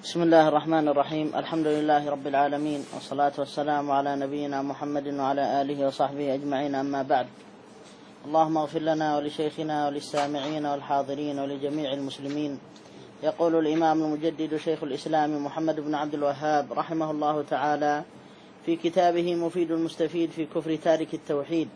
بسم الله الرحمن الرحيم. الحمد لله رب العالمين، والصلاة والسلام على نبينا محمد وعلى آله وصحبه أجمعين، أما بعد. اللهم اغفر لنا ولشيخنا وللسامعين والحاضرين ولجميع المسلمين. يقول الإمام المجدد شيخ الإسلام محمد بن عبد الوهاب رحمه الله تعالى في كتابه مفيد المستفيد في كفر تارك التوحيد: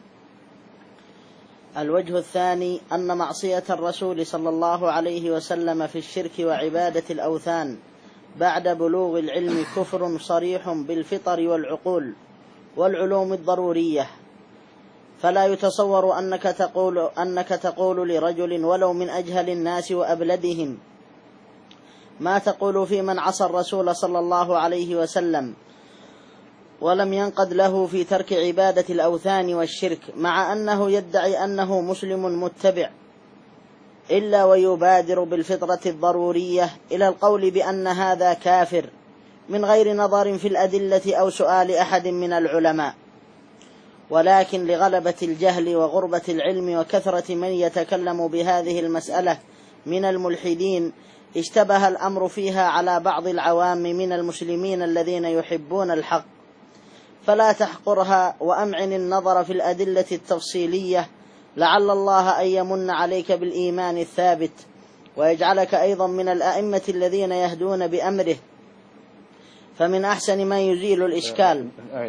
الوجه الثاني أن معصية الرسول صلى الله عليه وسلم في الشرك وعبادة الأوثان بعد بلوغ العلم كفر صريح بالفطر والعقول والعلوم الضرورية، فلا يتصور أنك تقول لرجل ولو من أجهل الناس وأبلدهم ما تقول في من عصى الرسول صلى الله عليه وسلم ولم ينقد له في ترك عبادة الأوثان والشرك، مع أنه يدعي أنه مسلم متبع، إلا ويبادر بالفطرة الضرورية إلى القول بأن هذا كافر من غير نظر في الأدلة أو سؤال أحد من العلماء. ولكن لغلبة الجهل وغربة العلم وكثرة من يتكلم بهذه المسألة من الملحدين اشتبه الأمر فيها على بعض العوام من المسلمين الذين يحبون الحق، فلا تحقرها وأمعن النظر في الأدلة التفصيلية، لعل الله أن يمن عليك بالإيمان الثابت ويجعلك أيضا من الأئمة الذين يهدون بأمره. فمن أحسن ما يزيل الإشكال.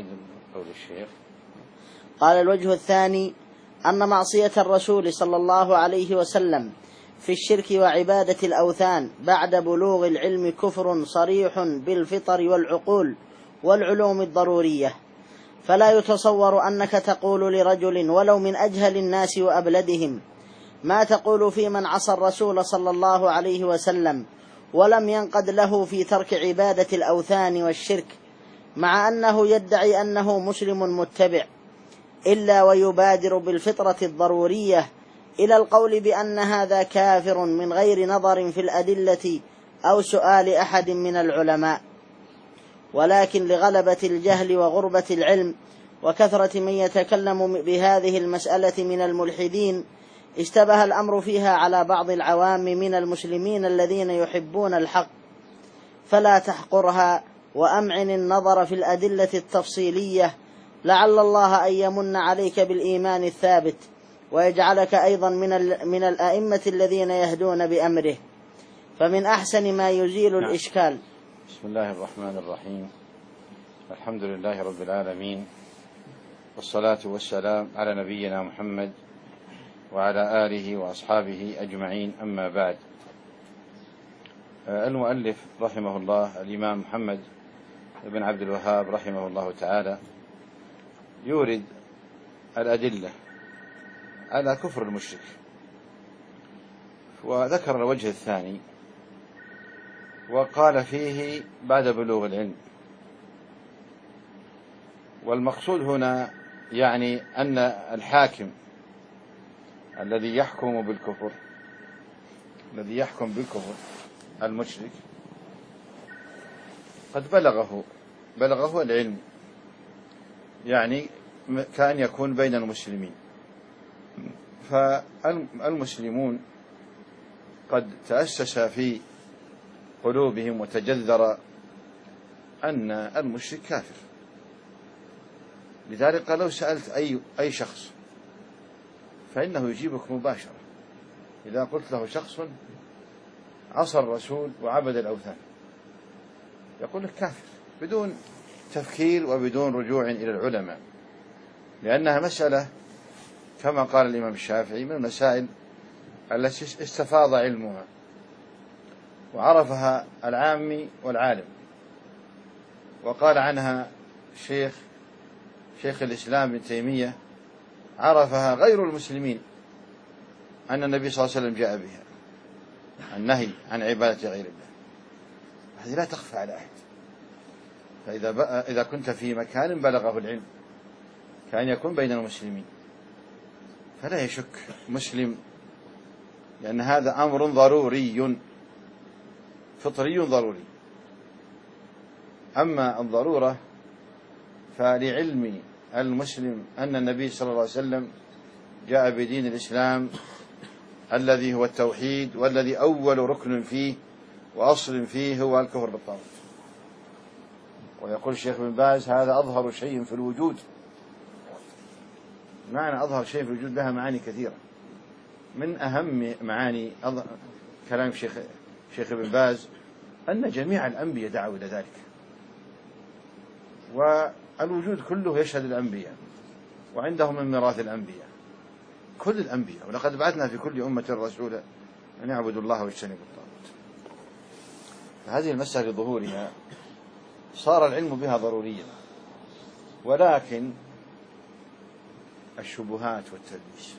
قال: الوجه الثاني أن معصية الرسول صلى الله عليه وسلم في الشرك وعبادة الأوثان بعد بلوغ العلم كفر صريح بالفطر والعقول والعلوم الضرورية، فلا يتصور أنك تقول لرجل ولو من أجهل الناس وأبلدهم ما تقول في من عصى الرسول صلى الله عليه وسلم ولم ينقد له في ترك عبادة الأوثان والشرك، مع أنه يدعي أنه مسلم متبع، إلا ويبادر بالفطرة الضرورية إلى القول بأن هذا كافر من غير نظر في الأدلة أو سؤال أحد من العلماء. ولكن لغلبة الجهل وغربة العلم وكثرة من يتكلم بهذه المسألة من الملحدين اشتبه الأمر فيها على بعض العوام من المسلمين الذين يحبون الحق، فلا تحقرها وأمعن النظر في الأدلة التفصيلية، لعل الله أن يمن عليك بالإيمان الثابت ويجعلك أيضا من الأئمة الذين يهدون بأمره. فمن أحسن ما يزيل الإشكال. بسم الله الرحمن الرحيم. الحمد لله رب العالمين، والصلاة والسلام على نبينا محمد وعلى آله وأصحابه أجمعين، أما بعد. المؤلف رحمه الله الإمام محمد بن عبد الوهاب رحمه الله تعالى يورد الأدلة على كفر المشرك، وذكر الوجه الثاني وقال فيه بعد بلوغ العلم. والمقصود هنا يعني أن الحاكم الذي يحكم بالكفر المشرك قد بلغه العلم، يعني كان يكون بين المسلمين. فالمسلمون قد تأسس في قلوبهم وتجذر أن المشرك كافر، لذلك لو سألت أي شخص فإنه يجيبك مباشرة. إذا قلت له شخص عصى الرسول وعبد الأوثان يقول لك كافر بدون تفكير وبدون رجوع إلى العلماء، لأنها مسألة كما قال الإمام الشافعي من المسائل التي استفاض علمها وعرفها العامي والعالم. وقال عنها شيخ الإسلام ابن تيمية عرفها غير المسلمين، أن النبي صلى الله عليه وسلم جاء بها، النهي عن عبادة غير الله. هذه لا تخفى على أحد. فإذا كنت في مكان بلغه العلم كأن يكون بين المسلمين فلا يشك مسلم، لأن هذا أمر ضروري فطري ضروري. أما الضرورة فلعلم المسلم أن النبي صلى الله عليه وسلم جاء بدين الإسلام الذي هو التوحيد، والذي أول ركن فيه وأصل فيه هو الكفر بالطاغوت. ويقول الشيخ بن باز هذا أظهر شيء في الوجود. معنى أظهر شيء في الوجود لها معاني كثيرة. من أهم معاني كلام شيخ بن باز أن جميع الأنبياء دعوا إلى ذلك، والوجود كله يشهد الأنبياء، وعندهم من ميراث الأنبياء كل الأنبياء. ولقد بعثنا في كل أمة رسولا أن يعبدوا الله واجتنبوا الطاغوت. فهذه المسألة لظهورها صار العلم بها ضروريا، ولكن الشبهات والتلبيس.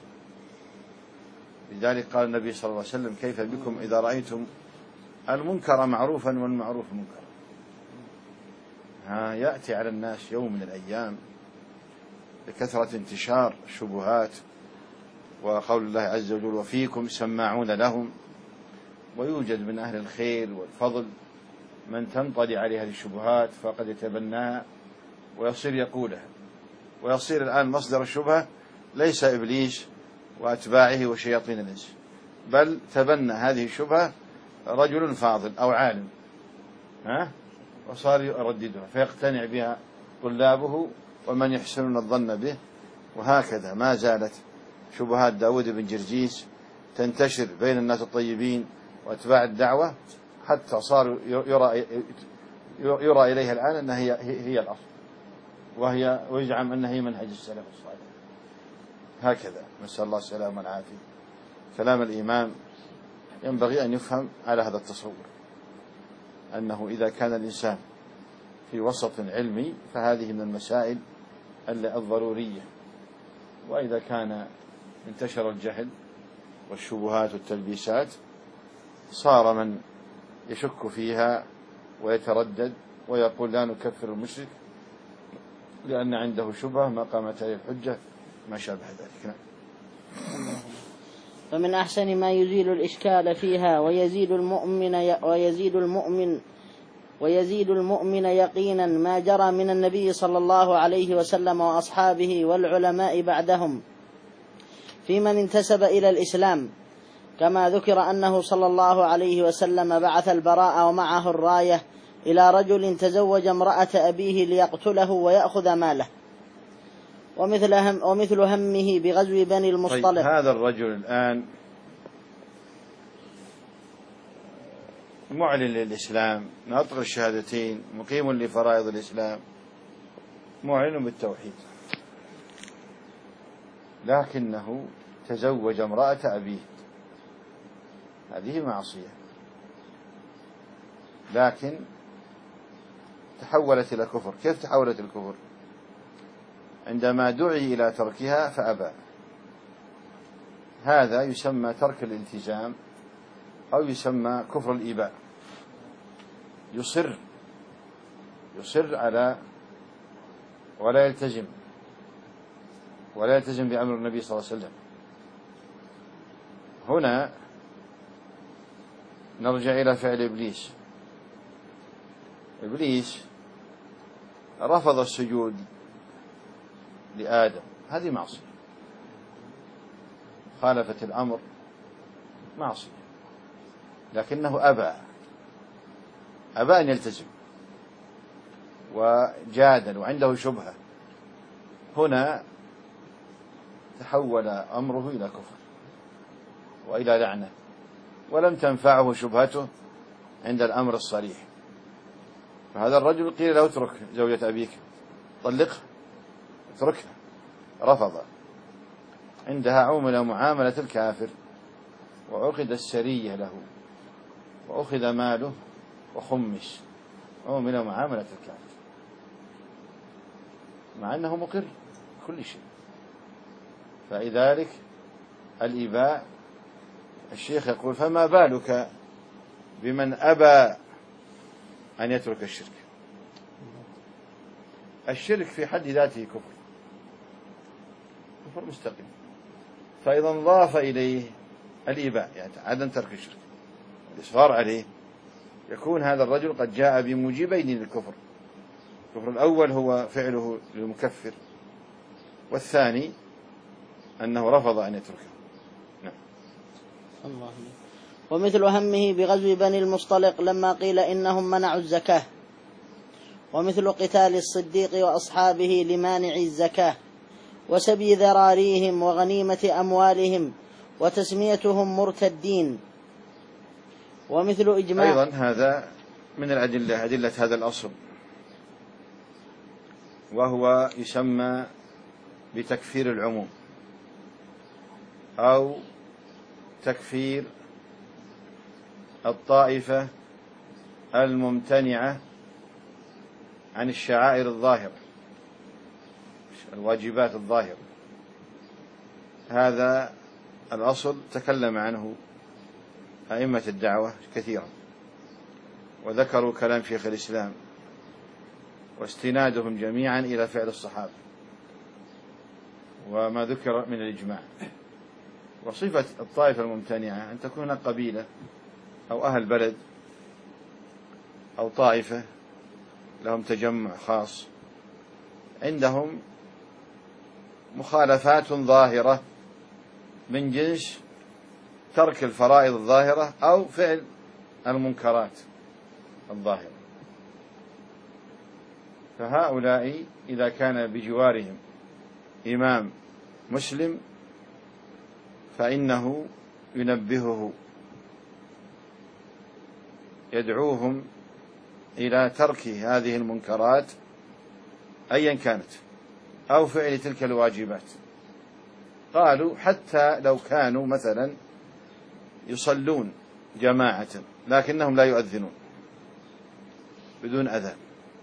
لذلك قال النبي صلى الله عليه وسلم كيف بكم إذا رأيتم المنكر معروفا والمعروف منكرا. يأتي على الناس يوم من الأيام بكثرة انتشار الشبهات، وقول الله عز وجل وفيكم سماعون لهم، ويوجد من أهل الخير والفضل من تنطلي عليه هذه الشبهات فقد يتبناها ويصير يقولها، ويصير الآن مصدر الشبهة ليس إبليس وأتباعه وشياطين الإنس، بل تبنى هذه الشبهة رجل فاضل أو عالم وصار يرددها فيقتنع بها طلابه ومن يحسنون الظن به. وهكذا ما زالت شبهات داود بن جرجيس تنتشر بين الناس الطيبين وأتباع الدعوة، حتى صار يرى إليها الآن أنها هي الأصل، ويزعم أنها هي منهج السلف الصالح. هكذا نسأل الله السلامة والعافية. كلام الإمام ينبغي أن يفهم على هذا التصور، أنه إذا كان الإنسان في وسط علمي فهذه من المسائل الضرورية، وإذا كان انتشر الجهل والشبهات والتلبيسات صار من يشك فيها ويتردد ويقول لا نكفر المشرك لأن عنده شبهة ما قامت عليه الحجة ما شابه ذلك. فمن أحسن ما يزيل الإشكال فيها ويزيد المؤمن يقينا ما جرى من النبي صلى الله عليه وسلم وأصحابه والعلماء بعدهم في من انتسب إلى الإسلام، كما ذكر أنه صلى الله عليه وسلم بعث البراء ومعه الراية إلى رجل تزوج امرأة أبيه ليقتله ويأخذ ماله، ومثل همه بغزو بني المصطلق. طيب هذا الرجل الآن معلن للإسلام، ناطق الشهادتين، مقيم لفرائض الإسلام، معلن بالتوحيد، لكنه تزوج امرأة أبيه، هذه معصية، لكن تحولت إلى كفر. كيف تحولت الكفر؟ عندما دعي إلى تركها فأبى، هذا يسمى ترك الالتزام أو يسمى كفر الإيباء. يصر على ولا يلتزم بأمر النبي صلى الله عليه وسلم. هنا نرجع إلى فعل إبليس رفض السجود لآدم، هذه معصية، خالفت الأمر، معصية، لكنه أبى أن يلتزم وجادل وعنده شبهة. هنا تحول أمره إلى كفر وإلى لعنة، ولم تنفعه شبهته عند الأمر الصريح. فهذا الرجل قيل له اترك زوجة أبيك، طلقها، اتركها، رفض. عندها عومل معاملة الكافر، وعقد السرية له، وأخذ ماله وخمس، عومل معاملة الكافر، مع أنه مقر كل شيء. فلذلك الإباء، الشيخ يقول فما بالك بمن أبى أن يترك الشرك. الشرك في حد ذاته كفر مستقيم، فإذا انضاف إليه الإباء يعني عدم ترك الشرك، الإصرار عليه، يكون هذا الرجل قد جاء بموجبين للكفر. الكفر الأول هو فعله للمكفر، والثاني أنه رفض أن يتركه. نعم. الله. ومثل همه بغزو بني المصطلق لما قيل إنهم منعوا الزكاة، ومثل قتال الصديق وأصحابه لمانع الزكاة، وسبي ذراريهم وغنيمة أموالهم وتسميتهم مرتدين. ومثل إجماع أيضا هذا من الأدلة، أدلة هذا الأصل، وهو يسمى بتكفير العموم أو تكفير الطائفة الممتنعة عن الشعائر الظاهرة، الواجبات الظاهرة. هذا الأصل تكلم عنه أئمة الدعوة كثيرا، وذكروا كلام شيخ الإسلام، واستنادهم جميعا إلى فعل الصحابة وما ذكر من الإجماع. وصفة الطائفة الممتنعة أن تكون قبيلة أو أهل بلد أو طائفة لهم تجمع خاص عندهم مخالفات ظاهرة من جنس ترك الفرائض الظاهرة أو فعل المنكرات الظاهرة، فهؤلاء إذا كان بجوارهم إمام مسلم فإنه ينبهه، يدعوهم إلى ترك هذه المنكرات أيا كانت أو فعل تلك الواجبات. قالوا حتى لو كانوا مثلا يصلون جماعة لكنهم لا يؤذنون بدون أذان،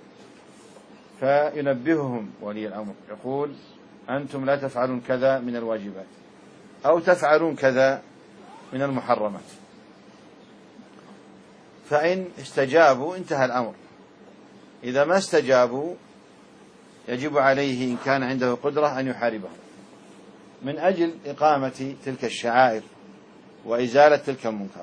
فينبههم ولي الأمر، يقول أنتم لا تفعلون كذا من الواجبات أو تفعلون كذا من المحرمات. فإن استجابوا انتهى الأمر، إذا ما استجابوا يجب عليه إن كان عنده قدرة أن يحاربهم من أجل إقامة تلك الشعائر وإزالة تلك المنكرات.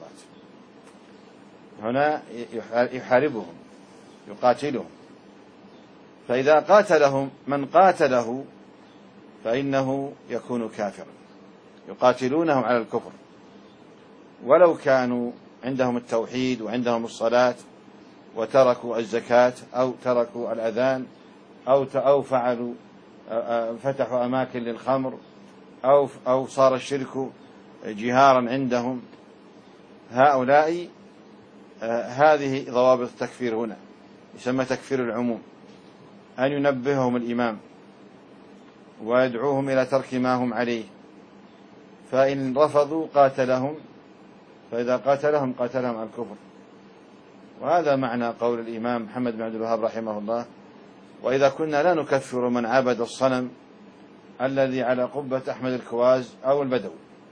هنا يحاربهم يقاتلهم، فإذا قاتلهم من قاتله فإنه يكون كافرا، يقاتلونهم على الكفر ولو كانوا عندهم التوحيد وعندهم الصلاة وتركوا الزكاة أو تركوا الأذان أو فعلوا فتحوا أماكن للخمر أو صار الشرك جهارا عندهم. هؤلاء هذه ضوابط التكفير هنا، يسمى تكفير العموم، أن ينبههم الإمام ويدعوهم إلى ترك ما هم عليه، فإن رفضوا قاتلهم، فإذا قاتلهم قاتلهم على الكفر. وهذا معنى قول الإمام محمد بن عبد الوهاب رحمه الله: وإذا كنا لا نكفر من عبد الصنم الذي على قبة أحمد الكواز أو البدوي.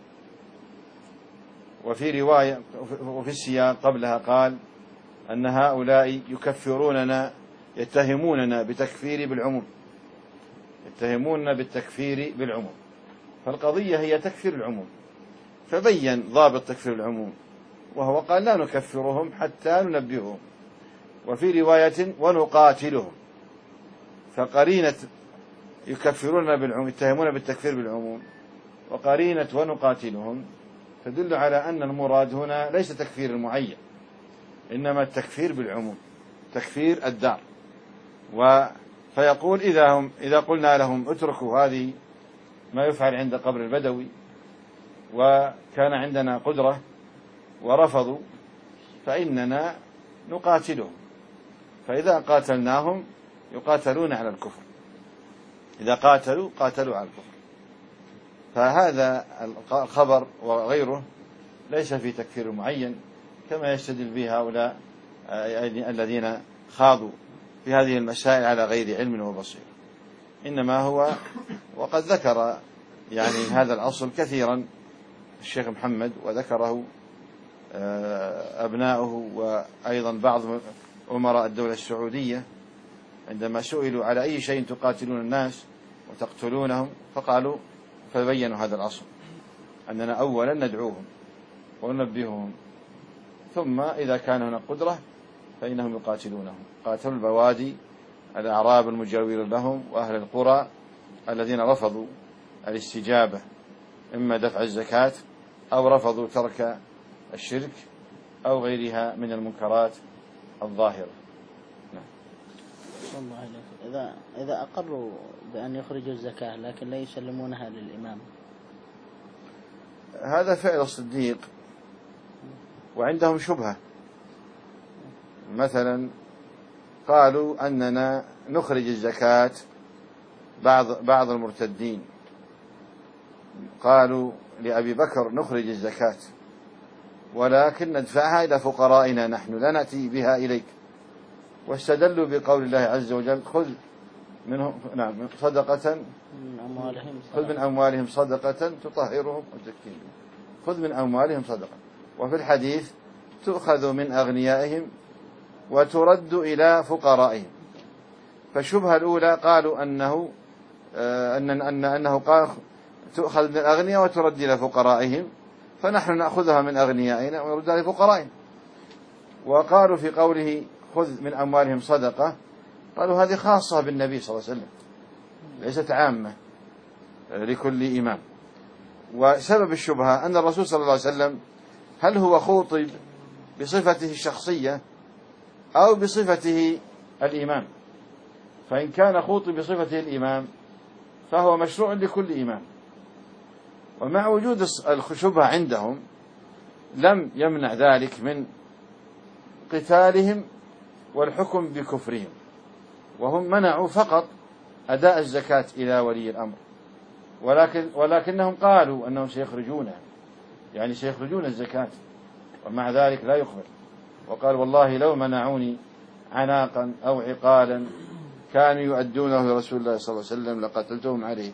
وفي رواية وفي السياق قبلها قال أن هؤلاء يكفروننا، يتهموننا بتكفير بالعموم، يتهموننا بالتكفير بالعموم. فالقضية هي تكفير العموم، فبين ضابط تكفير العموم، وهو قال لا نكفرهم حتى ننبههم. وفي رواية ونقاتلهم، فقرينة يكفرون بالعموم، يتهمون بالتكفير بالعموم، وقرينة ونقاتلهم تدل على أن المراد هنا ليس تكفير المعين، إنما التكفير بالعموم، تكفير الدار. فيقول إذا قلنا لهم اتركوا هذه ما يفعل عند قبر البدوي وكان عندنا قدرة ورفضوا، فإننا نقاتلهم، فإذا قاتلناهم يقاتلون على الكفر، إذا قاتلوا قاتلوا على الكفر. فهذا الخبر وغيره ليس في تكفير معين كما يستدل به هؤلاء الذين خاضوا في هذه المسائل على غير علم وبصير، إنما هو وقد ذكر يعني هذا الأصل كثيرا الشيخ محمد، وذكره أبناؤه وأيضا بعض أمراء الدولة السعودية عندما سئلوا على أي شيء تقاتلون الناس وتقتلونهم، فقالوا فبينوا هذا الأصل، أننا أولا ندعوهم وننبههم، ثم إذا كان هناك قدرة فإنهم يقاتلونهم. قاتلوا البوادي الأعراب المجاورين لهم وأهل القرى الذين رفضوا الاستجابة، إما دفع الزكاة أو رفضوا ترك الشرك أو غيرها من المنكرات الظاهرة. نعم. الله عليك. إذا أقروا بأن يخرجوا الزكاة لكن لا يسلمونها للإمام، هذا فعل الصديق وعندهم شبهة. مثلا قالوا أننا نخرج الزكاة بعض المرتدين، قالوا لأبي بكر نخرج الزكاة ولكن ندفعها إلى فقرائنا نحن لا نأتي بها إليك، واستدلوا بقول الله عز وجل خذ منهم صدقة خذ من أموالهم صدقة تطهرهم وتزكيهم، خذ من أموالهم صدقة، وفي الحديث تؤخذ من أغنيائهم وترد إلى فقرائهم. فالشبهة الأولى قالوا أنه قال تؤخذ من الأغنياء وترد إلى فقرائهم، فنحن نأخذها من أغنيائنا ونردها لفقرائهم. وقالوا في قوله خذ من أموالهم صدقة، قالوا هذه خاصة بالنبي صلى الله عليه وسلم ليست عامة لكل إمام. وسبب الشبهة أن الرسول صلى الله عليه وسلم هل هو خوطب بصفته الشخصية أو بصفته الإمام؟ فإن كان خوطب بصفته الإمام فهو مشروع لكل إمام، ومع وجود الشبهة عندهم لم يمنع ذلك من قتالهم والحكم بكفرهم، وهم منعوا فقط أداء الزكاة إلى ولي الأمر، ولكنهم قالوا أنهم سيخرجونها، يعني سيخرجون الزكاة، ومع ذلك لا يخبر. وقال والله لو منعوني عناقا أو عقالا كانوا يؤدونه لرسول الله صلى الله عليه وسلم لقتلتهم عليه.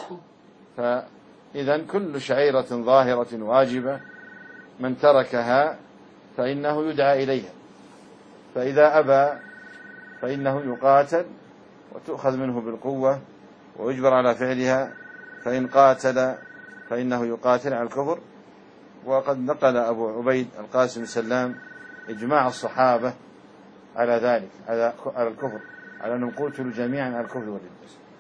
فإذا كل شعيرة ظاهرة واجبة من تركها فإنه يدعى إليها، فإذا أبى فإنه يقاتل وتؤخذ منه بالقوة ويجبر على فعلها، فإن قاتل فإنه يقاتل على الكفر. وقد نقل أبو عبيد القاسم السلام إجماع الصحابة على ذلك، على الكفر، على أنهم قتلوا جميعا على الكفر والردة.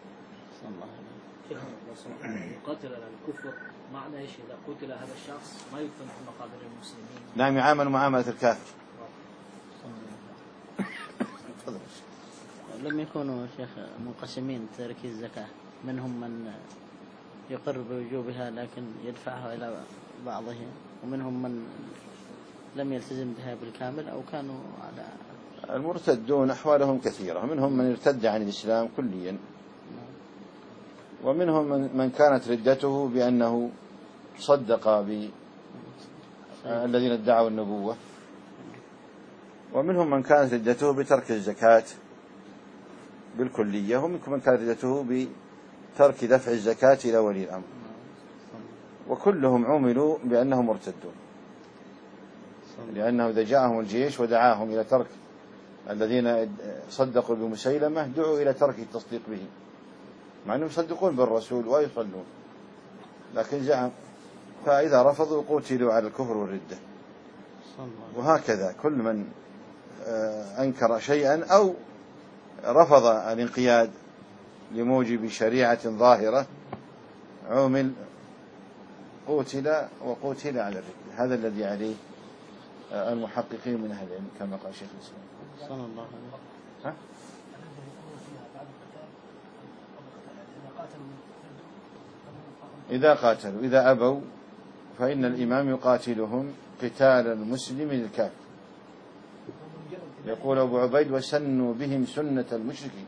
يقاتل على الكفر معنى إيش؟ إذا قتل هذا الشخص ما يدفن في مقابر المسلمين. نعم، يعامل معاملة الكافر. لم يكونوا شيخ منقسمين ترك الزكاة، منهم من يقر بوجوبها لكن يدفعها إلى بعضهم، ومنهم من لم يلتزم بها بالكامل أو كانوا على المرتدون أحوالهم كثيرة، منهم من ارتد عن الإسلام كليا، ومنهم من كانت ردته بأنه صدق الذين ادعوا النبوة، ومنهم من كانت ردته بترك الزكاة بالكلية، ومنكم من كانت ردته بترك دفع الزكاة إلى ولي الأمر، وكلهم عملوا بأنهم مرتدون، لأنه إذا جاءهم الجيش ودعاهم إلى ترك الذين صدقوا بمسيلمة دعوا إلى ترك التصديق به، مع أنهم يصدقون بالرسول ويصلون، لكن زعم، فإذا رفضوا قتلوا على الكفر والردة. وهكذا كل من أنكر شيئا أو رفض الانقياد لموجب شريعة ظاهرة عمل قتل على الردة. هذا الذي عليه المحققين من أهل العلم كما قال شيخ الإسلام صلى الله عليه وسلم. إذا قاتلوا، إذا أبوا فإن الإمام يقاتلهم قتال المسلم للكافر. يقول أبو عبيد وسنوا بهم سنة المشركين.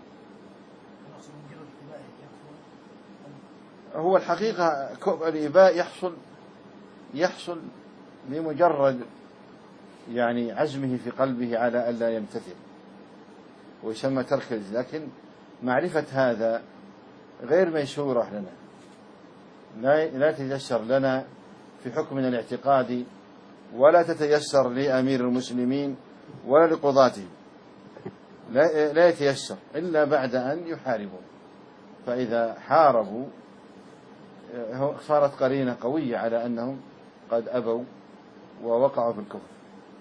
هو الحقيقة الإباء يحصل بمجرد يعني عزمه في قلبه على ألا يمتثل، ويسمى ترك، لكن معرفة هذا غير ميسورة لنا، لا تتيسر لنا في حكمنا الاعتقادي، ولا تتيسر لأمير المسلمين ولا لقضاته، لا يتيسر إلا بعد أن يحاربوا. فإذا حاربوا صارت قرينة قوية على أنهم قد أبوا ووقعوا في الكفر.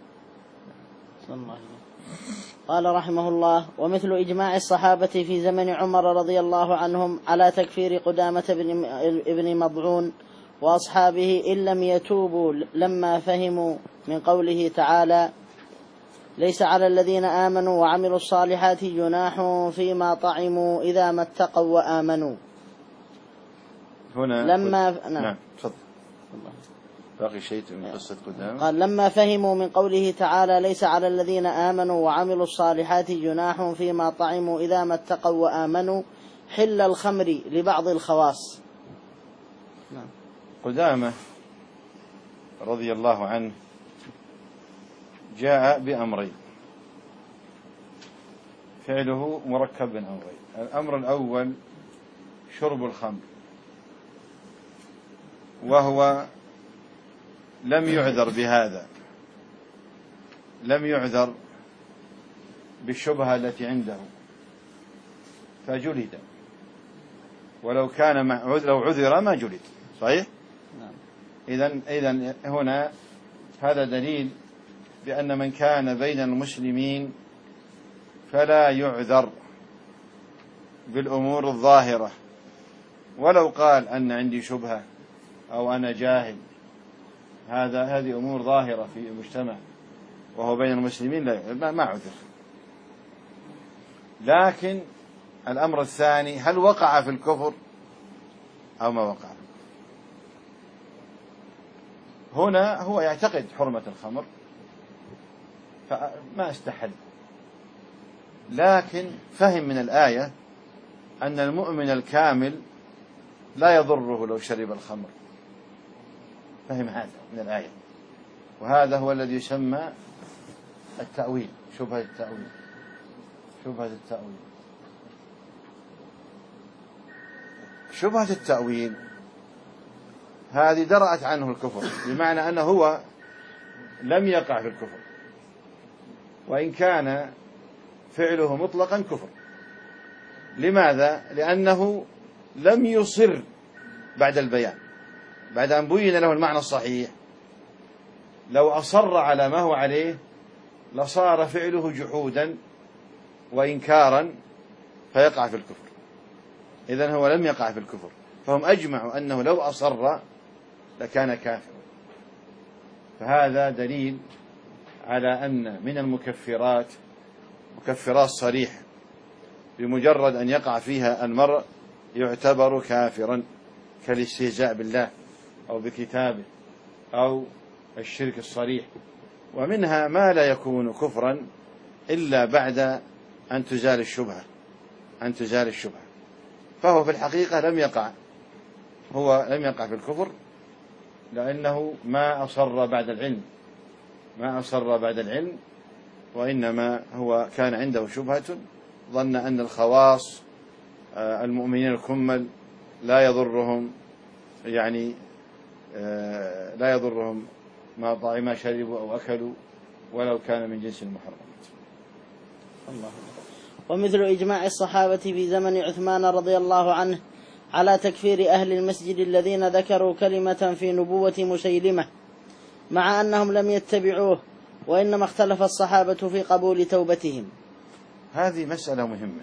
قال رحمه الله: ومثل إجماع الصحابة في زمن عمر رضي الله عنهم على تكفير قدامة ابن مضعون وأصحابه إن لم يتوبوا لما فهموا من قوله تعالى: ليس على الذين آمنوا وعملوا الصالحات جناح فيما طعموا إذا ما اتقوا وآمنوا. هنا نعم تفضل. باقي شيء من قصة قدامى. قال: لما فهموا من قوله تعالى: ليس على الذين آمنوا وعملوا الصالحات جناح فيما طعموا إذا ما اتقوا وآمنوا حل الخمر لبعض الخواص. نعم. قدامى رضي الله عنه جاء بأمرين فعله مركب من أمرين. الأمر الأول شرب الخمر، وهو لم يعذر بهذا، لم يعذر بالشبهة التي عنده فجلد، ولو كان لو عذر ما جلد. صحيح؟ إذن هنا هذا دليل بأن من كان بين المسلمين فلا يعذر بالأمور الظاهرة، ولو قال أن عندي شبهة أو أنا جاهل، هذه أمور ظاهرة في المجتمع وهو بين المسلمين ما عذر. لكن الأمر الثاني، هل وقع في الكفر أو ما وقع؟ هنا هو يعتقد حرمة الخمر فما استحل، لكن فهم من الآية أن المؤمن الكامل لا يضره لو شرب الخمر، فهم هذا من الآية، وهذا هو الذي يسمى التأويل، شبهة التأويل. شبهة التأويل هذه درأت عنه الكفر، بمعنى أنه هو لم يقع في الكفر، وإن كان فعله مطلقا كفر. لماذا؟ لأنه لم يصر بعد البيان، بعد أن بين له المعنى الصحيح. لو أصر على ما هو عليه لصار فعله جحودا وإنكارا فيقع في الكفر. إذن هو لم يقع في الكفر، فهم أجمعوا أنه لو أصر لكان كافرا. فهذا دليل على أن من المكفرات مكفرات صريحة، بمجرد أن يقع فيها المرء يعتبر كافرا، كالاستهزاء بالله أو بكتابه أو الشرك الصريح. ومنها ما لا يكون كفرا إلا بعد أن تزال الشبهة، فهو في الحقيقة لم يقع في الكفر، لأنه ما أصر بعد العلم، وإنما هو كان عنده شبهة، ظن أن الخواص المؤمنين الكمل لا يضرهم ما شربوا أو أكلوا ولو كان من جنس المحرمات. الله. ومثل إجماع الصحابة في زمن عثمان رضي الله عنه على تكفير أهل المسجد الذين ذكروا كلمة في نبوة مسيلمة، مع أنهم لم يتبعوه، وإنما اختلف الصحابة في قبول توبتهم. هذه مسألة مهمة.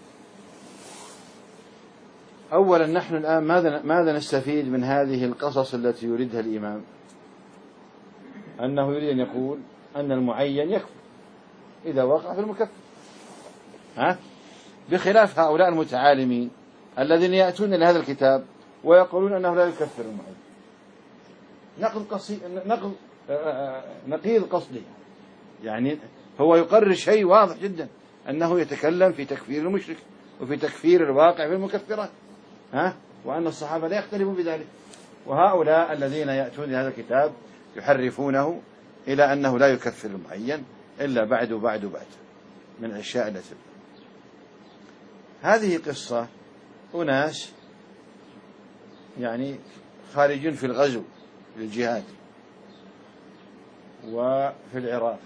أولا، نحن الآن ماذا نستفيد من هذه القصص التي يريدها الإمام؟ أنه يريد أن يقول أن المعين يكفر إذا وقع في المكفر، بخلاف هؤلاء المتعالمين الذين يأتون لهذا الكتاب ويقولون أنه لا يكفر المعين. نقيض قصده، يعني هو يقرر شيء واضح جدا، أنه يتكلم في تكفير المشرك وفي تكفير الواقع في المكفرات، وأن الصحابة لا يختلفون بذلك. وهؤلاء الذين يأتون لهذا الكتاب يحرفونه إلى أنه لا يكفر المعين إلا بعد من الأشياء التي. هذه قصة أناس يعني خارجون في الغزو للجهاد وفي العراق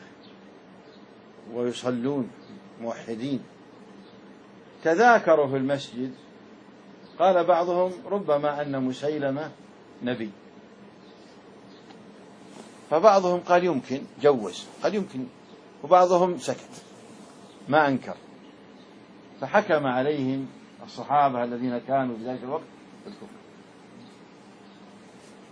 ويصلون موحدين، تذاكروا في المسجد، قال بعضهم ربما أن مسيلمة نبي، فبعضهم قال يمكن، جوز، قال يمكن، وبعضهم سكت ما أنكر، فحكم عليهم الصحابة الذين كانوا في ذلك الوقت بالكفر.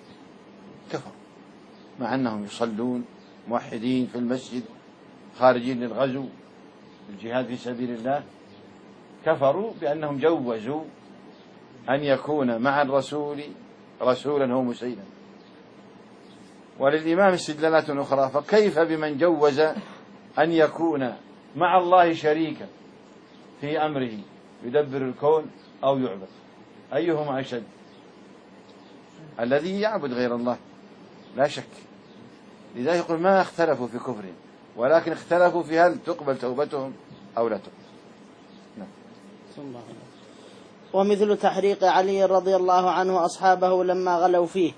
مع أنهم يصلون موحدين في المسجد خارجين للغزو الجهاد في سبيل الله، كفروا بأنهم جوزوا أن يكون مع الرسول رسولا هو مسيلما. وللإمام استدلالات أخرى، فكيف بمن جوز أن يكون مع الله شريكا في أمره يدبر الكون أو يعبد؟ أيهما أشد؟ الذي يعبد غير الله لا شك. لذلك يقول ما اختلفوا في كفرهم، ولكن اختلفوا في هل تقبل توبتهم أو لا تقبل. نعم. ومثل تحريق علي رضي الله عنه أصحابه لما غلوا فيه.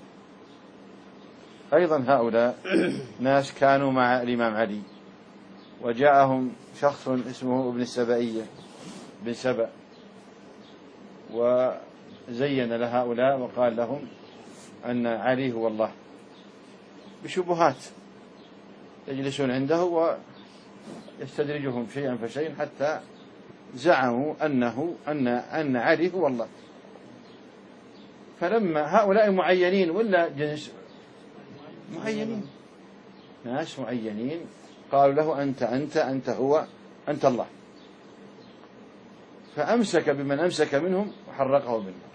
أيضا هؤلاء ناس كانوا مع الإمام علي، وجاءهم شخص اسمه ابن السبائية بن سبأ، وزين لهؤلاء وقال لهم أن علي هو الله بشبهات، يجلسون عنده ويستدرجهم شيئا فشيئا حتى زعموا أن علي هو الله. فلما هؤلاء معينين ولا جنس معينين، ناس معينين، قالوا له أنت الله، فأمسك بمن أمسك منهم وحرقه بالنار.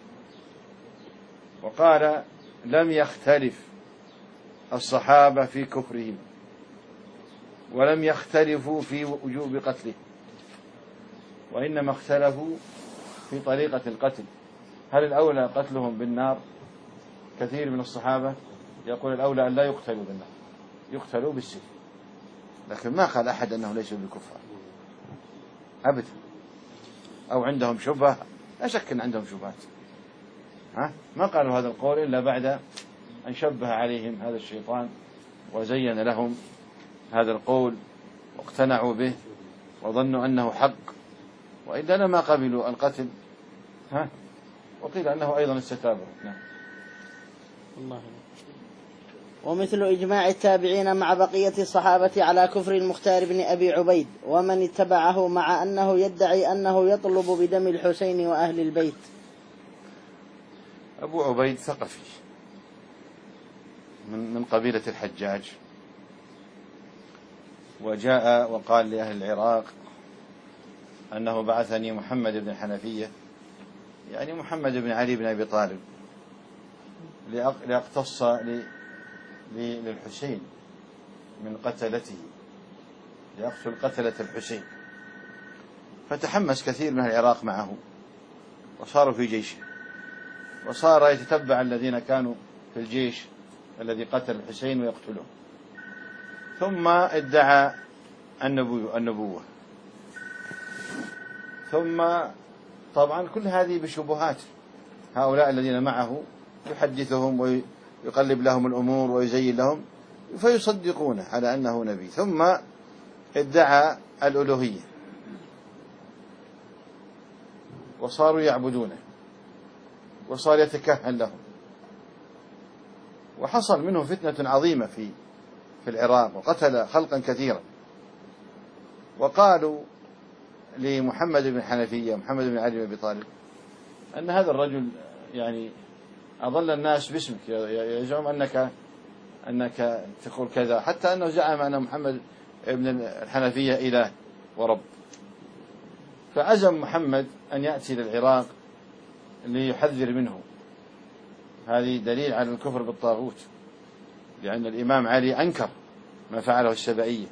وقال لم يختلف الصحابة في كفرهم، ولم يختلفوا في وجوب قتله، وإنما اختلفوا في طريقة القتل. هل الأولى قتلهم بالنار؟ كثير من الصحابة يقول الأولى أن لا يقتلوا بالنار، يقتلوا بالسيف، لكن ما قال أحد أنه ليسوا بكفار أبدا، أو عندهم شبهة، لا شك أن عندهم شبهات، ما قالوا هذا القول إلا بعد أن شبه عليهم هذا الشيطان وزين لهم هذا القول واقتنعوا به وظنوا أنه حق، وإلا لما قبلوا القتل. وقيل أنه أيضا استتابه. نعم. الله. ومثل إجماع التابعين مع بقية الصحابة على كفر المختار بن أبي عبيد ومن اتبعه، مع أنه يدعي أنه يطلب بدم الحسين وأهل البيت. أبو عبيد ثقفي من قبيلة الحجاج، وجاء وقال لأهل العراق أنه بعثني محمد بن الحنفية، يعني محمد بن علي بن أبي طالب، لأقتص للحسين من قتلته، ليقتل قتلة الحسين. فتحمس كثير من العراق معه وصاروا في جيشه، وصار يتتبع الذين كانوا في الجيش الذي قتل الحسين ويقتلهم، ثم ادعى النبوة. ثم طبعا كل هذه بشبهات، هؤلاء الذين معه يحدثهم ويقلب لهم الأمور ويزين لهم فيصدقونه على أنه نبي. ثم ادعى الألوهية وصاروا يعبدونه، وصار يتكهن لهم، وحصل منه فتنة عظيمة في العراق، وقتل خلقا كثيرا. وقالوا لمحمد بن حنفية محمد بن علي بن أبي طالب أن هذا الرجل يعني أضل الناس باسمك، يزعم أنك تقول كذا، حتى أنه زعم أن محمد بن الحنفية إله ورب. فعزم محمد أن يأتي للعراق ليحذر منه. هذه دليل على الكفر بالطاغوت، لأن الإمام علي أنكر ما فعله السبائية،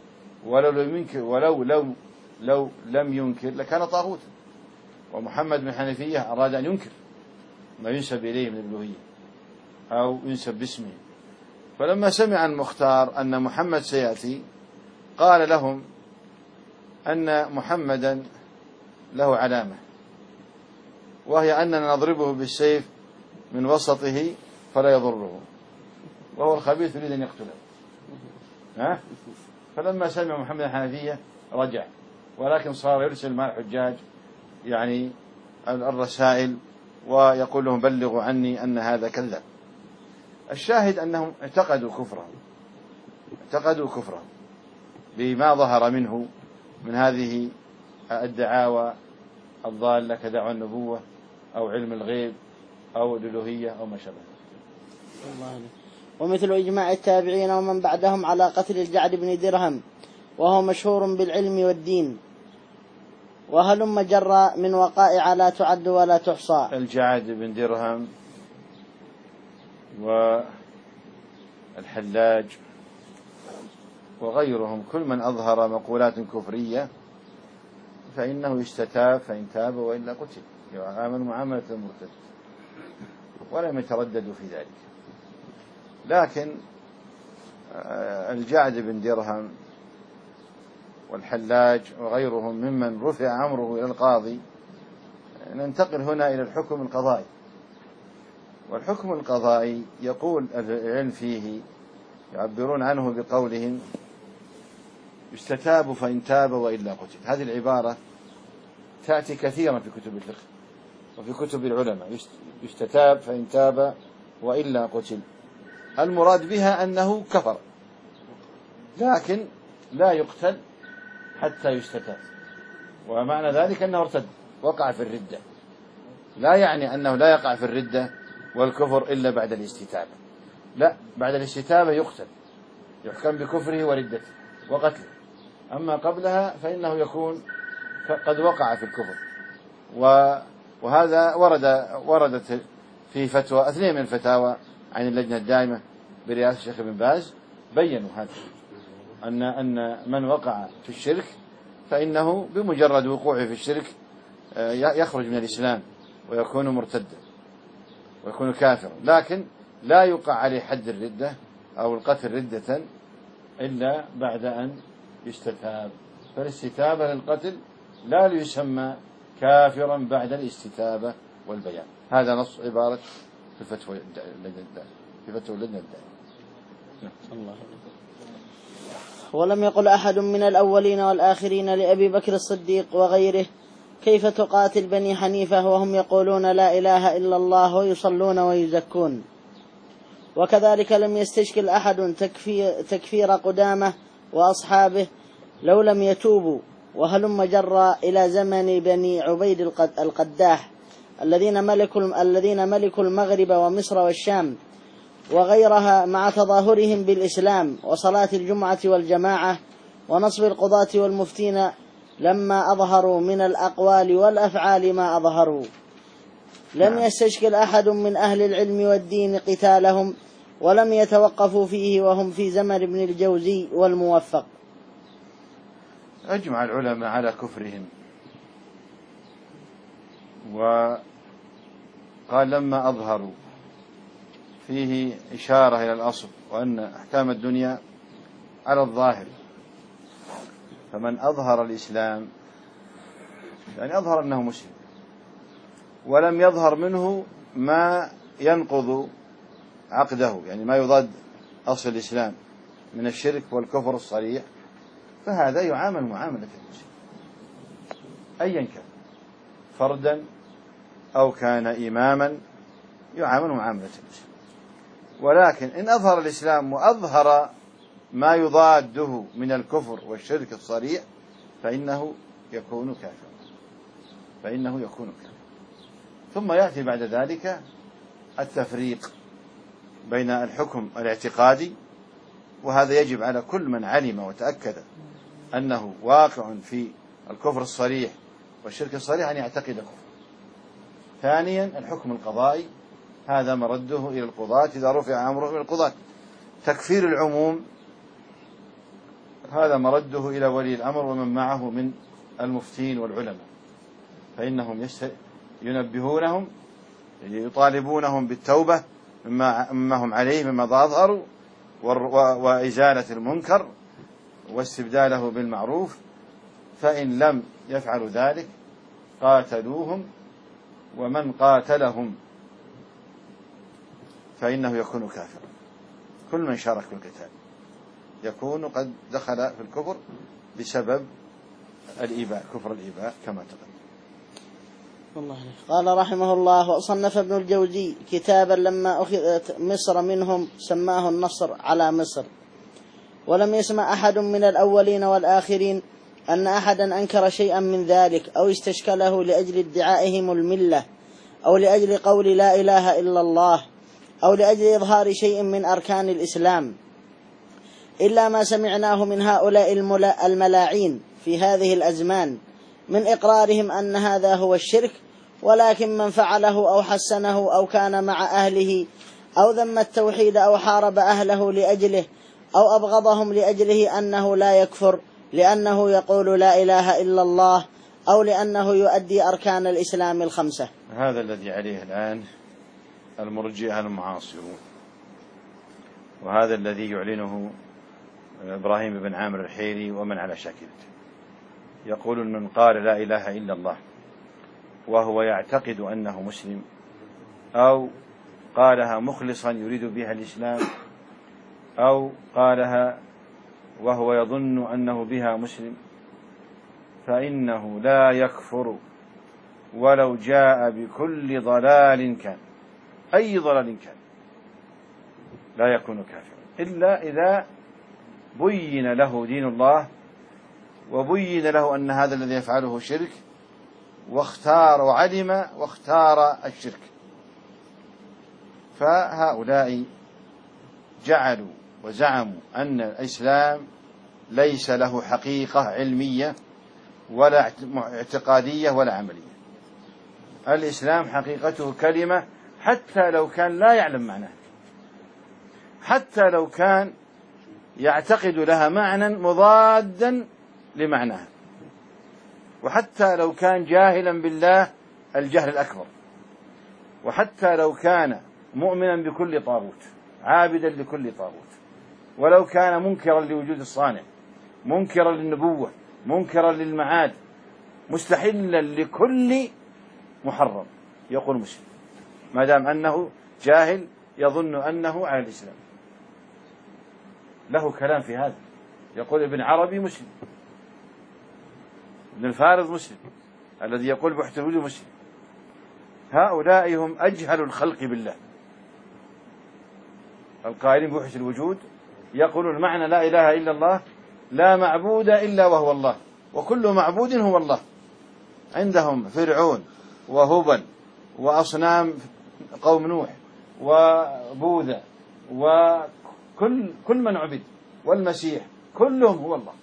لو لم ينكر لكان طاغوتا. ومحمد بن حنفية أراد أن ينكر ما ينسب إليه من الألوهية أو ينسب باسمه. فلما سمع المختار أن محمد سيأتي قال لهم أن محمدا له علامة، وهي أننا نضربه بالسيف من وسطه فلا يضره، وهو الخبيث يريد أن يقتله. فلما سمع محمد الحنفية رجع، ولكن صار يرسل مع الحجاج يعني الرسائل ويقول لهم بلغوا عني أن هذا كذب. الشاهد أنهم اعتقدوا كفرهم بما ظهر منه من هذه الدعاوى الضالة كدعوى النبوة أو علم الغيب أو الألوهية أو ما شابه. ومثل إجماع التابعين ومن بعدهم على قتل الجعد بن درهم، وهو مشهور بالعلم والدين، وهلم جرى من وقائع لا تعد ولا تحصى. الجعد بن درهم والحلاج وغيرهم كل من أظهر مقولات كفرية فإنه يستتاب، فإن تاب وإلا قتل، يعامل معاملة المرتد ولم يترددوا في ذلك. لكن الجعد بن درهم والحلاج وغيرهم ممن رفع أمره إلى القاضي، ننتقل هنا إلى الحكم القضائي. والحكم القضائي يقول العلم فيه، يعبرون عنه بقولهم يستتاب فإن تاب وإلا قتل. هذه العبارة تأتي كثيرا في كتب الفقه وفي كتب العلماء، يستتاب فإن تاب وإلا قتل. المراد بها أنه كفر لكن لا يقتل حتى يستتاب، ومعنى ذلك أنه ارتد، وقع في الردة. لا يعني أنه لا يقع في الردة والكفر إلا بعد الاستتابة، لا، بعد الاستتابة يقتل، يحكم بكفره وردته وقتله. أما قبلها فإنه يكون قد وقع في الكفر. وهذا وردت في فتوى 2 من الفتاوى عن اللجنة الدائمة برئاسة الشيخ ابن باز، بيّنوا هذا، أن من وقع في الشرك فإنه بمجرد وقوعه في الشرك يخرج من الإسلام ويكون مرتدا ويكون كافرا، لكن لا يوقع عليه حد الردة أو القتل ردة إلا بعد أن يستتاب. فالاستتابة للقتل لا ليسمى كافرا بعد الاستتابة والبيان. هذا نص عبارة في فتوى اللجنة الدائمة. ولم يقل أحد من الأولين والآخرين لأبي بكر الصديق وغيره كيف تقاتل بني حنيفة وهم يقولون لا إله إلا الله ويصلون ويزكون. وكذلك لم يستشكل أحد تكفير قدامة وأصحابه لو لم يتوبوا، وهلم جرى إلى زمن بني عبيد القداح الذين ملكوا المغرب ومصر والشام وغيرها، مع تظاهرهم بالإسلام وصلاة الجمعة والجماعة ونصب القضاة والمفتين، لما أظهروا من الأقوال والأفعال ما أظهروا. لم يستشكل أحد من أهل العلم والدين قتالهم، ولم يتوقفوا فيه وهم في زمن ابن الجوزي والموفق. أجمع العلماء على كفرهم، وقال لما أظهروا، فيه إشارة إلى الأصل، وأن أحكام الدنيا على الظاهر، فمن أظهر الإسلام يعني أظهر أنه مسلم، ولم يظهر منه ما ينقض عقده، يعني ما يضاد أصل الإسلام من الشرك والكفر الصريح، فهذا يعامل معاملة المسلم أيا كان، فردا أو كان إماما، يعامل معاملة المسلم. ولكن إن أظهر الإسلام وأظهر ما يضاده من الكفر والشرك الصريح فإنه يكون كافرا، ثم يأتي بعد ذلك التفريق بين الحكم الاعتقادي، وهذا يجب على كل من علم وتأكد أنه واقع في الكفر الصريح والشرك الصريح أن يعتقد كفر. ثانيا الحكم القضائي، هذا مرده إلى القضاة إذا رفع أمره إلى القضاة. تكفير العموم هذا مرده إلى ولي الأمر ومن معه من المفتين والعلماء، فإنهم ينبهونهم، يطالبونهم بالتوبة مما هم عليه مما أظهروا، وإزالة المنكر واستبداله بالمعروف. فإن لم يفعلوا ذلك قاتلوهم، ومن قاتلهم فإنه يكون كافرا. كل من شارك في القتال يكون قد دخل في الكفر بسبب الإيباء، كفر الإيباء كما تقدم. قال رحمه الله: وصنف ابن الجوزي كتابا لما أخذت مصر منهم سماه النصر على مصر. ولم يسمع أحد من الأولين والآخرين أن أحدا أنكر شيئا من ذلك أو استشكله لأجل ادعائهم الملة أو لأجل قول لا إله إلا الله أو لأجل إظهار شيء من أركان الإسلام، إلا ما سمعناه من هؤلاء الملاعين في هذه الأزمان من إقرارهم أن هذا هو الشرك، ولكن من فعله أو حسنه أو كان مع أهله أو ذم التوحيد أو حارب أهله لأجله أو أبغضهم لأجله أنه لا يكفر لأنه يقول لا إله إلا الله أو لأنه يؤدي أركان الإسلام الخمسة. هذا الذي عليه الآن المرجئة المعاصرون، وهذا الذي يعلنه إبراهيم بن عامر الحيري ومن على شاكلته. يقول من قال لا إله إلا الله وهو يعتقد أنه مسلم، أو قالها مخلصا يريد بها الإسلام، أو قالها وهو يظن أنه بها مسلم، فإنه لا يكفر ولو جاء بكل ضلال كان، أي ضلال كان لا يكون كافرا إلا إذا بين له دين الله وبين له أن هذا الذي يفعله شرك واختار وعلم واختار الشرك. فهؤلاء جعلوا وزعموا أن الإسلام ليس له حقيقة علمية ولا اعتقادية ولا عملية. الإسلام حقيقته كلمة حتى لو كان لا يعلم معناها، حتى لو كان يعتقد لها معنى مضادا لمعناها، وحتى لو كان جاهلا بالله الجهل الأكبر، وحتى لو كان مؤمنا بكل طاغوت عابدا لكل طاغوت، ولو كان منكرا لوجود الصانع، منكرا للنبوة، منكرا للمعاد، مستحلا لكل محرم، يقول مسلم ما دام أنه جاهل يظن أنه على الإسلام. له كلام في هذا، يقول ابن عربي مسلم، ابن الفارض مسلم، الذي يقول بحث الوجود مسلم. هؤلاء هم أجهل الخلق بالله، القائلين بوحدة الوجود يقولون معنى لا إله إلا الله لا معبود إلا وهو الله، وكل معبود هو الله. عندهم فرعون وهبل وأصنام قوم نوح وبوذا وكل من عبد والمسيح كلهم هو الله،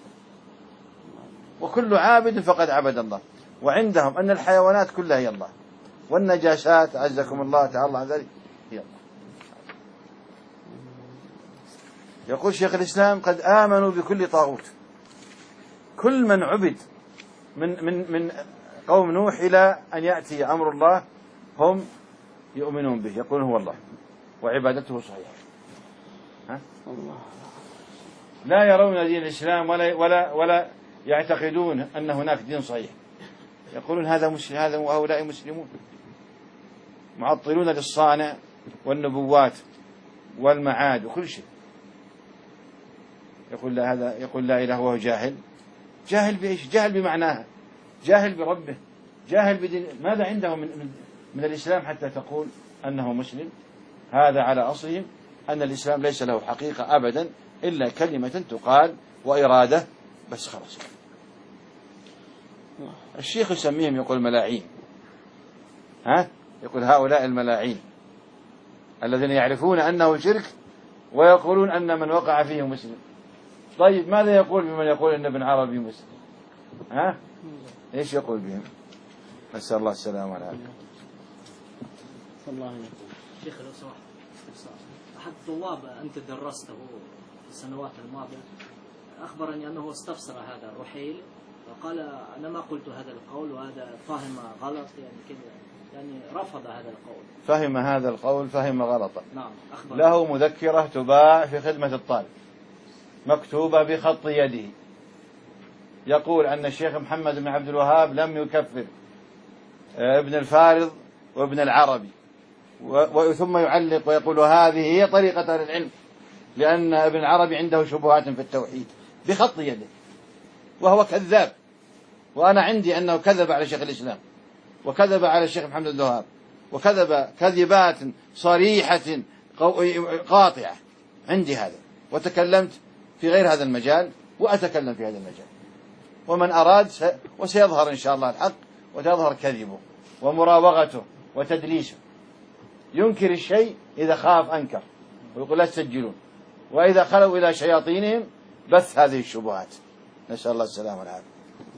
وكل عابد فقد عبد الله. وعندهم أن الحيوانات كلها هي الله، والنجاسات عزكم الله تعالى عن ذلك هي الله. يقول شيخ الإسلام قد آمنوا بكل طاغوت، كل من عبد من قوم نوح إلى أن يأتي أمر الله هم يؤمنون به، يقولون هو الله وعبادته صحيحة. لا يرون دين الإسلام ولا يعتقدون أن هناك دين صحيح، يقولون هذا مسلم، هذا وهؤلاء مسلمون، معطلون للصانع والنبوات والمعاد وكل شيء. يقول لا، هذا يقول لا إله وهو جاهل. جاهل بإيش؟ جاهل بمعناها، جاهل بربه، جاهل بدين. ماذا عنده من الإسلام حتى تقول أنه مسلم؟ هذا على أصلهم أن الإسلام ليس له حقيقة أبدا إلا كلمة تقال وإرادة بس، خلاص. الشيخ يسميهم يقول ملاعين، يقول هؤلاء الملاعين الذين يعرفون أنه شرك ويقولون أن من وقع فيه مسلم. طيب ماذا يقول بمن يقول أن ابن عربي مسلم؟ إيش يقول بهم؟ نسأل الله السلامة والعافية. الله عليك. شيخ لو سمحت، أحد الطلاب أنت درسته في السنوات الماضية أخبرني أنه استفسر هذا الرحيل وقال أنا ما قلت هذا القول وهذا فهم غلط، يعني كذا، يعني رفض هذا القول، فهم هذا القول فهم غلطا. نعم. له مذكرة تباع في خدمة الطالب مكتوبة بخط يده، يقول أن الشيخ محمد بن عبد الوهاب لم يكفر ابن الفارض وابن العربي، ثم يعلق ويقول هذه هي طريقة أهل العلم، لأن ابن العربي عنده شبهات في التوحيد، بخط يده، وهو كذاب. وأنا عندي أنه كذب على شيخ الإسلام وكذب على الشيخ محمد بن الوهاب وكذب كذبات صريحة قاطعة، عندي هذا، وتكلمت في غير هذا المجال وأتكلم في هذا المجال. ومن أراد وسيظهر إن شاء الله الحق وتظهر كذبه ومراوغته وتدليسه. ينكر الشيء إذا خاف أنكر ويقول لا تسجلون، وإذا خلوا إلى شياطينهم بث هذه الشبهات. نسأل الله السلامة والعافية.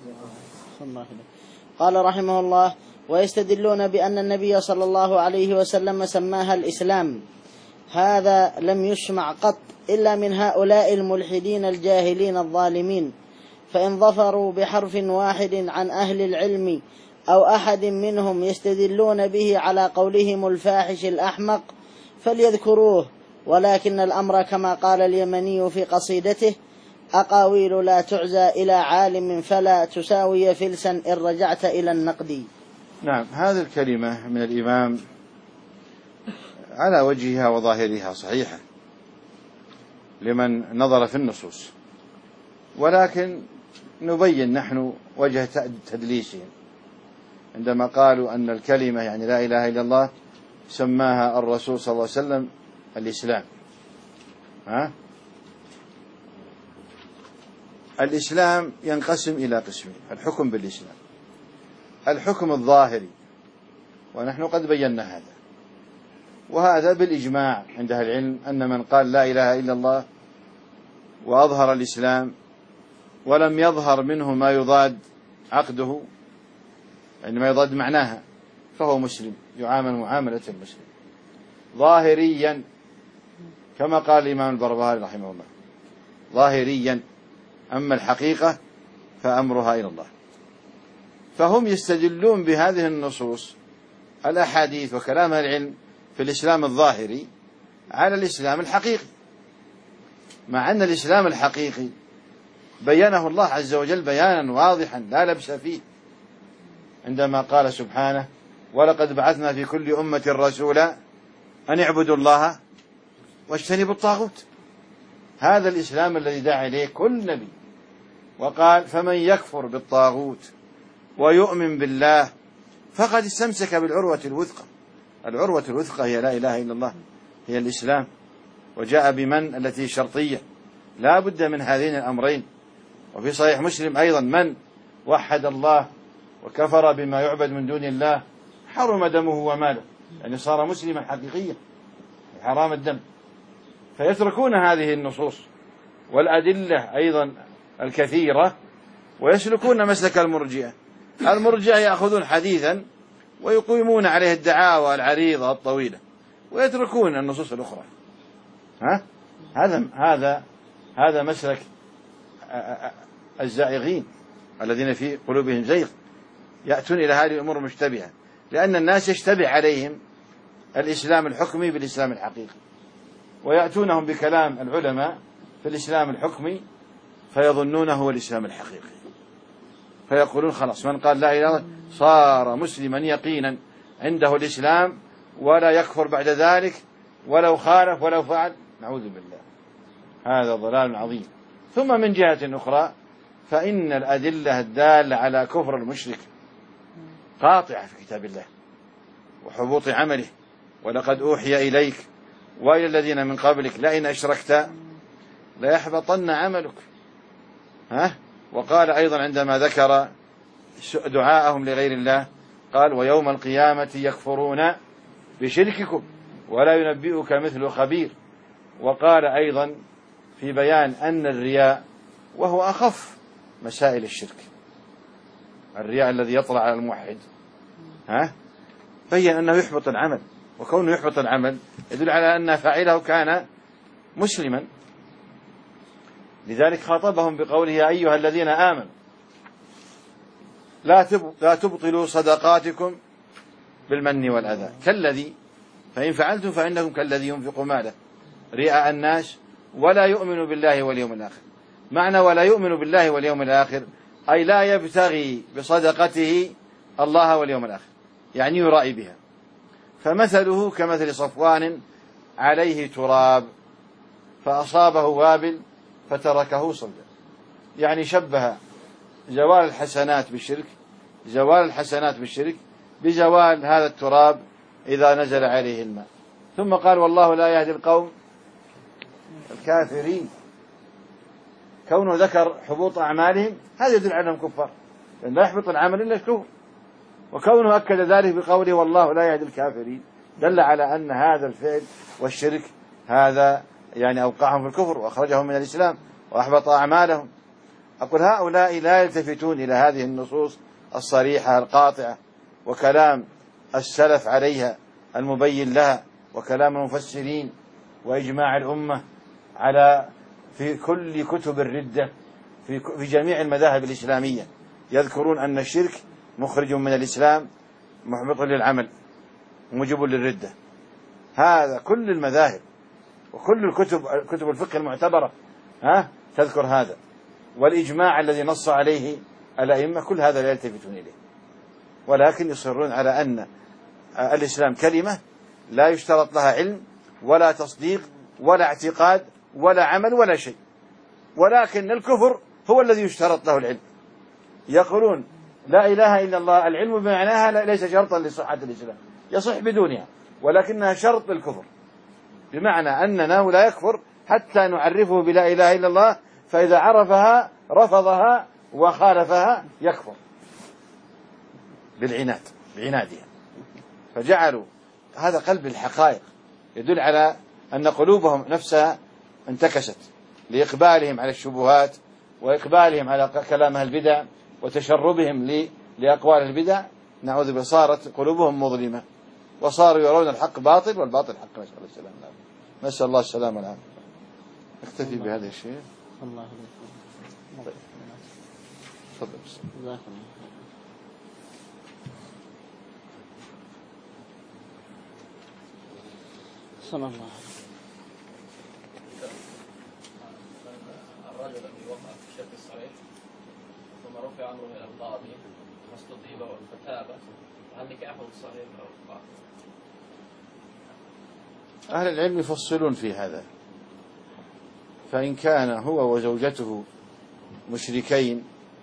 قال رحمه الله: ويستدلون بأن النبي صلى الله عليه وسلم سماها الإسلام. هذا لم يسمع قط إلا من هؤلاء الملحدين الجاهلين الظالمين، فإن ظفروا بحرف واحد عن أهل العلم أو أحد منهم يستدلون به على قولهم الفاحش الأحمق فليذكروه، ولكن الأمر كما قال اليمني في قصيدته: أقاويل لا تعزى إلى عالم فلا تساوي فلسا إن رجعت إلى النقد. نعم، هذه الكلمة من الإمام على وجهها وظاهرها صحيحة لمن نظر في النصوص، ولكن نبين نحن وجه تدليسهم عندما قالوا أن الكلمة يعني لا إله إلا الله سماها الرسول صلى الله عليه وسلم الإسلام. الإسلام ينقسم إلى قسمين: الحكم بالإسلام، الحكم الظاهري، ونحن قد بينا هذا، وهذا بالإجماع عند أهل العلم أن من قال لا إله إلا الله وأظهر الإسلام ولم يظهر منه ما يضاد عقده، يعني ما يضاد معناها، فهو مسلم، يعامل معاملة المسلم ظاهريا، كما قال الإمام البربهاري رحمه الله: ظاهريا، أما الحقيقة فأمرها إلى الله. فهم يستدلون بهذه النصوص الأحاديث وكلام العلم في الإسلام الظاهري على الإسلام الحقيقي، مع أن الإسلام الحقيقي بينه الله عز وجل بيانا واضحا لا لبس فيه، عندما قال سبحانه: ولقد بعثنا في كل أمة رسولا أن اعبدوا الله واجتنبوا الطاغوت. هذا الإسلام الذي دعا إليه كل نبي، وقال: فمن يكفر بالطاغوت ويؤمن بالله فقد استمسك بالعروة الوثقى. العروة الوثقى هي لا إله إلا الله، هي الإسلام. وجاء بمن التي شرطية، لا بد من هذين الأمرين. وفي صحيح مسلم أيضا: من وحد الله وكفر بما يعبد من دون الله حرم دمه وماله، يعني صار مسلما حقيقيا، حرام الدم. فيتركون هذه النصوص والأدلة أيضا الكثيرة ويسلكون مسلك المرجئة. المرجئة يأخذون حديثا ويقيمون عليه الدعاوى العريضة الطويلة ويتركون النصوص الأخرى. هذا مسلك الزائغين الذين في قلوبهم زيغ، يأتون إلى هذه الأمور المشتبهة، لأن الناس يشتبه عليهم الإسلام الحكمي بالإسلام الحقيقي، ويأتونهم بكلام العلماء في الإسلام الحكمي فيظنونه هو الإسلام الحقيقي، فيقولون: خلاص، من قال لا إله إلا الله صار مسلما يقينا، عنده الإسلام ولا يكفر بعد ذلك ولو خالف ولو فعل. نعوذ بالله، هذا ضلال عظيم. ثم من جهة أخرى فإن الأدلة الدالة على كفر المشرك قاطعة في كتاب الله وحبوط عمله: ولقد أوحي إليك وإلى الذين من قبلك لئن أشركت ليحبطن عملك. وقال أيضا عندما ذكر دعاءهم لغير الله قال: ويوم القيامة يكفرون بشرككم ولا ينبئك مثل خبير. وقال أيضا في بيان أن الرياء، وهو أخف مسائل الشرك، الرياء الذي يطلع على الموحد، بين أنه يحبط العمل، وكونه يحبط العمل يدل على أن فاعله كان مسلما. لذلك خاطبهم بقوله: يا أيها الذين آمنوا لا تبطلوا صدقاتكم بالمن والأذى كالذي، فإن فعلتم فإنكم كالذي ينفق ماله رئاء الناس ولا يؤمن بالله واليوم الآخر. معنى ولا يؤمن بالله واليوم الآخر أي لا يبتغي بصدقته الله واليوم الآخر، يعني يرائي بها. فمثله كمثل صفوان عليه تراب فأصابه وابل فتركه صلدا، يعني شبه زوال الحسنات بالشرك بزوال هذا التراب إذا نزل عليه الماء. ثم قال: والله لا يهدي القوم الكافرين. كونه ذكر حبوط أعمالهم هذا يدل على أنهم كفار، لأن لا يحبط العمل إلا الكفر. وكونه أكد ذلك بقوله: والله لا يهدي الكافرين، دل على أن هذا الفعل والشرك هذا يعني أوقعهم في الكفر وأخرجهم من الإسلام وأحبط أعمالهم. أقول هؤلاء لا يلتفتون إلى هذه النصوص الصريحة القاطعة وكلام السلف عليها المبين لها وكلام المفسرين وإجماع الأمة على في كل كتب الردة في جميع المذاهب الإسلامية يذكرون أن الشرك مخرج من الإسلام محبط للعمل موجب للردة. هذا كل المذاهب وكل كتب الفقه المعتبرة تذكر هذا، والإجماع الذي نص عليه الأئمة كل هذا لا يلتفتون إليه، ولكن يصرون على أن الإسلام كلمة لا يشترط لها علم ولا تصديق ولا اعتقاد ولا عمل ولا شيء، ولكن الكفر هو الذي يشترط له العلم. يقولون لا إله إلا الله العلم بمعناها ليس شرطا لصحة الإسلام، يصح بدونها، ولكنها شرط للكفر، بمعنى أننا لا يكفر حتى نعرفه بلا إله إلا الله، فإذا عرفها رفضها وخالفها يكفر بعنادها. فجعلوا هذا قلب الحقائق يدل على أن قلوبهم نفسها انتكست لإقبالهم على الشبهات وإقبالهم على كلام أهل البدع وتشربهم لأقوال البدع. نعوذ بالله، صارت قلوبهم مظلمة وصاروا يرون الحق باطل والباطل حق. نسأل الله السلامة والعافية. نسأل الله السلامة والعافية. نكتفي بهذا الشيء. الله طيب. تفضل. جزاك الله. صلى الله عليه. الرجل الذي وقع في الشرك الصريح ثم رفع امره الى القاضي واستطيب فتاب، هل نكاحه صحيح او باطل؟ أهل العلم يفصلون في هذا، فإن كان هو وزوجته مشركين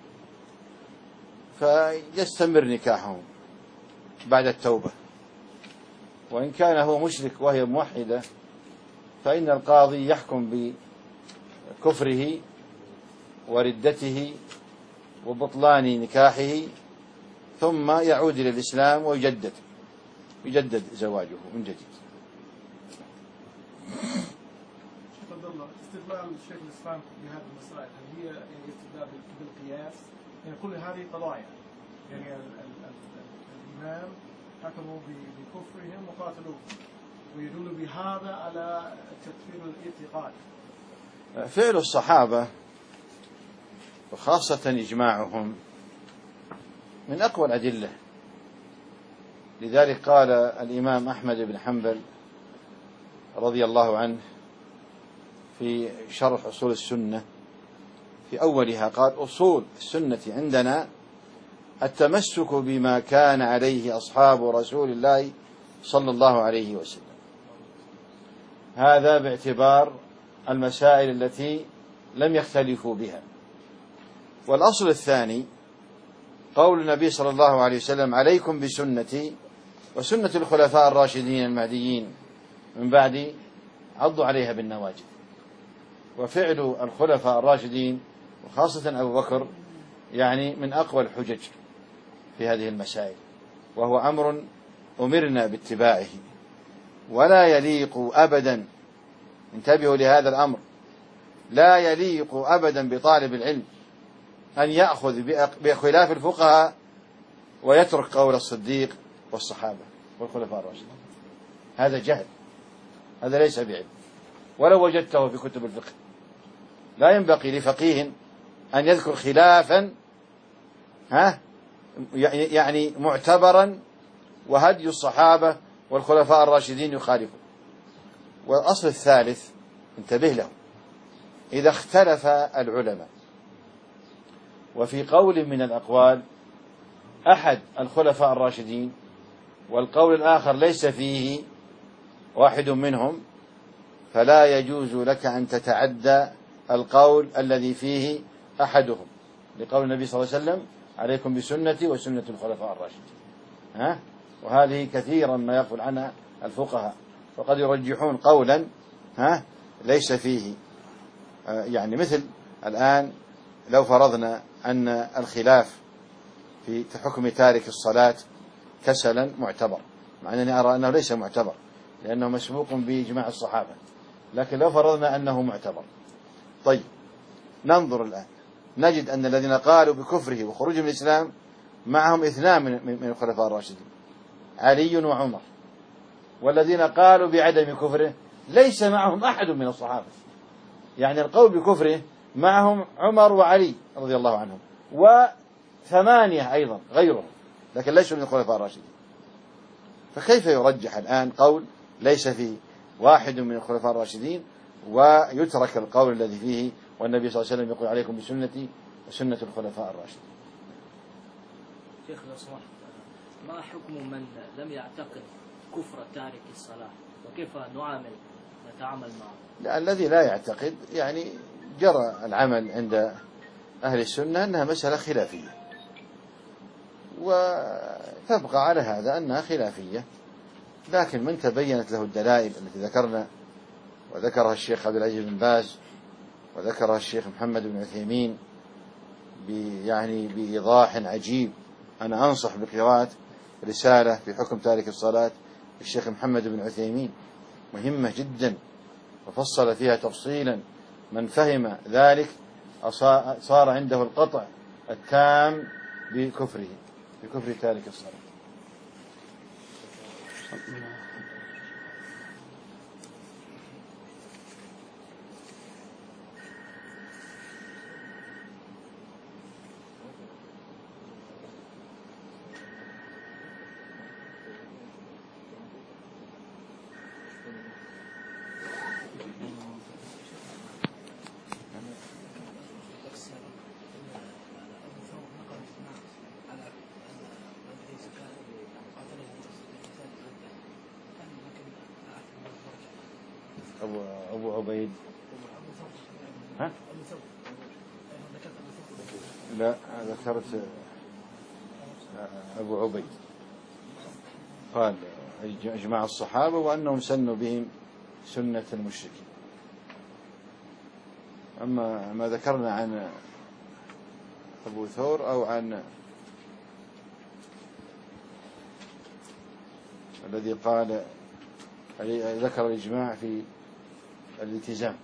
فيستمر نكاحهم بعد التوبة، وإن كان هو مشرك وهي موحدة فإن القاضي يحكم بكفره وردته وبطلان نكاحه، ثم يعود إلى الإسلام ويجدد زواجه من جديد. استدلال الشيخ الإسلام بهذه المسائل هل هي استدلال بالقياس؟ يعني كل هذه قضايا، يعني الإمام حكموا بكفرهم وقاتلوهم، ويدل بهذا على تكفير الاعتقاد. فعل الصحابة وخاصة إجماعهم من أقوى الأدلة. لذلك قال الإمام أحمد بن حنبل رضي الله عنه في شرح أصول السنة في أولها قال: أصول السنة عندنا التمسك بما كان عليه أصحاب رسول الله صلى الله عليه وسلم. هذا باعتبار المسائل التي لم يختلفوا بها. والأصل الثاني قول النبي صلى الله عليه وسلم: عليكم بسنتي وسنة الخلفاء الراشدين المهديين من بعدي عضوا عليها بالنواجذ. وفعل الخلفاء الراشدين وخاصة أبو بكر يعني من أقوى الحجج في هذه المسائل، وهو أمر أمرنا باتباعه، ولا يليق أبدا، انتبهوا لهذا الأمر، لا يليق أبدا بطالب العلم أن يأخذ بخلاف الفقهاء ويترك قول الصديق والصحابة والخلفاء الراشدين. هذا جهل، هذا ليس بعلم، ولو وجدته في كتب الفقه. لا ينبغي لفقيه أن يذكر خلافا يعني معتبرا وهدي الصحابة والخلفاء الراشدين يخالفه. والأصل الثالث انتبه له: إذا اختلف العلماء وفي قول من الأقوال أحد الخلفاء الراشدين والقول الآخر ليس فيه واحد منهم، فلا يجوز لك أن تتعدى القول الذي فيه أحدهم، لقول النبي صلى الله عليه وسلم: عليكم بسنتي وسنة الخلفاء الراشدين. وهذه كثيرا ما يغفل عنها الفقهاء، وقد يرجحون قولا ليس فيه، يعني مثل الآن لو فرضنا أن الخلاف في حكم تارك الصلاة كسلا معتبر، مع أنني أرى أنه ليس معتبر لأنه مسبوق بإجماع الصحابة، لكن لو فرضنا أنه معتبر. طيب ننظر الآن نجد أن الذين قالوا بكفره وخروجه من الإسلام معهم 2 من الخلفاء الراشدين، علي وعمر، والذين قالوا بعدم كفره ليس معهم أحد من الصحابة، يعني القول بكفره معهم عمر وعلي رضي الله عنهم و8 أيضا غيرهم، لكن ليسوا من الخلفاء الراشدين. فكيف يرجح الآن قول ليس فيه واحد من الخلفاء الراشدين ويترك القول الذي فيه والنبي صلى الله عليه وسلم يقول عليكم بسنتي وسنة الخلفاء الراشدين؟ شيخ لو سمحت، ما حكم من لم يعتقد كفر تارك الصلاة، وكيف نتعامل معه؟ الذي لا يعتقد يعني جرى العمل عند أهل السنة أنها مسألة خلافية، وتبقى على هذا أنها خلافية، لكن من تبينت له الدلائل التي ذكرنا وذكرها الشيخ عبد العزيز بن باز وذكرها الشيخ محمد بن عثيمين يعني بإيضاح عجيب. أنا أنصح بقراءة رسالة في حكم تارك الصلاة الشيخ محمد بن عثيمين، مهمة جدا، وفصل فيها تفصيلا. من فهم ذلك صار عنده القطع التام بكفر تارك الصلاة. أبو عبيد ها؟ لا ذكرت أبو عبيد قال إجماع الصحابة وأنهم سنوا بهم سنة المشركين. أما ما ذكرنا عن أبو ثور أو عن الذي قال ذكر الإجماع في الالتزام.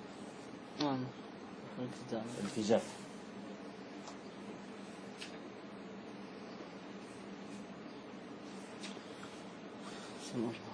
الالتزام